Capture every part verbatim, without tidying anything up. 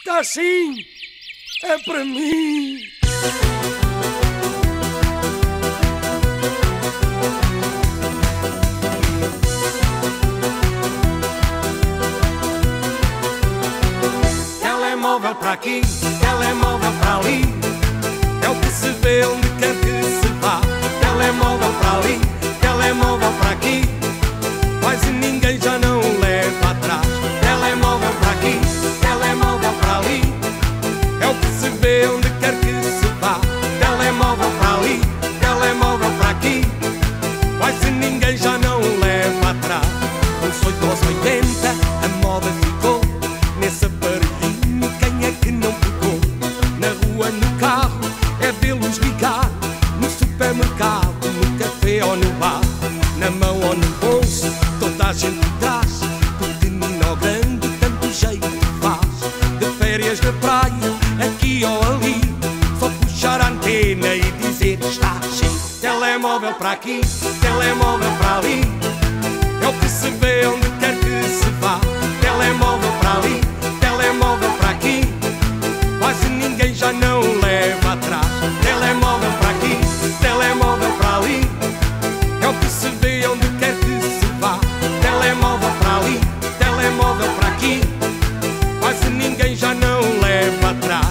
Está sim, é para mim. Telemóvel para aqui, telemóvel para ali, é o que se vê onde quer que se vá. Telemóvel para ali, telemóvel para aqui, quase ninguém já não leva atrás. Telemóvel para aqui, telemóvel para ali, é o que se vê onde quer que se vá. Telemóvel para ali, telemóvel para aqui, quase ninguém já não leva atrás. Nos oito aos oitenta a moda ficou nesse aparelhinho, quem é que não pegou? Na rua, no carro, é vê-los ligar, no supermercado, no café ou no bar, na mão ou no bolso, toda a gente traz, pequenino ou grande, tanto jeito faz. De férias na praia, aqui ou ali, só puxar a antena e dizer está cheio. Telemóvel para aqui, telemóvel para ali, é o que se vê onde quer que se vá. Telemóvel para ali, telemóvel para aqui, quase ninguém já não leva atrás. Telemóvel para aqui, telemóvel para ali, é o que se vê onde quer que se vá. Telemóvel para ali, telemóvel para aqui, quase ninguém já não leva atrás.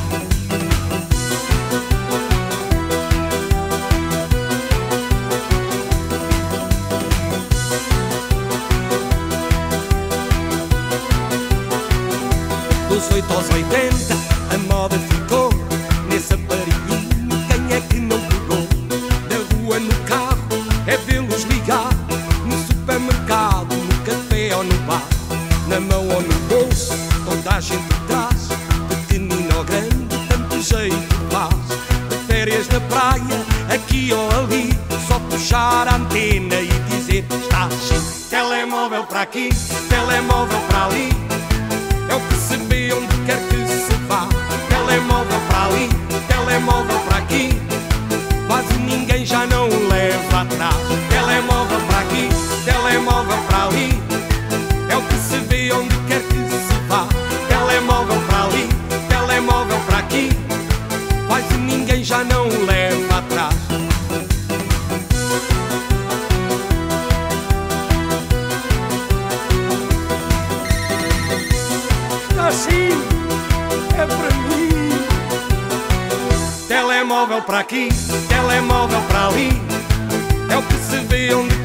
Dos oito aos oitenta a moda ficou nesse aparelhinho, quem é que não pegou? Da rua no carro, é vê-los ligar, no supermercado, no café ou no bar, na mão ou no bolso, toda a gente traz, pequenino ou grande, tanto jeito faz. De férias na praia, aqui ou ali, só puxar a antena e dizer está cheio. Telemóvel para aqui, telemóvel para ali, é o que se vê onde quer que se vá. Telemóvel para ali, telemóvel para aqui, quase ninguém já não leva atrás. Telemóvel para aqui, telemóvel para ali, é o que se vê onde quer que se vá. Telemóvel para ali, telemóvel para aqui, quase ninguém já não leva atrás. Assim é para mim. Telemóvel para aqui, telemóvel para ali, é o que se vê onde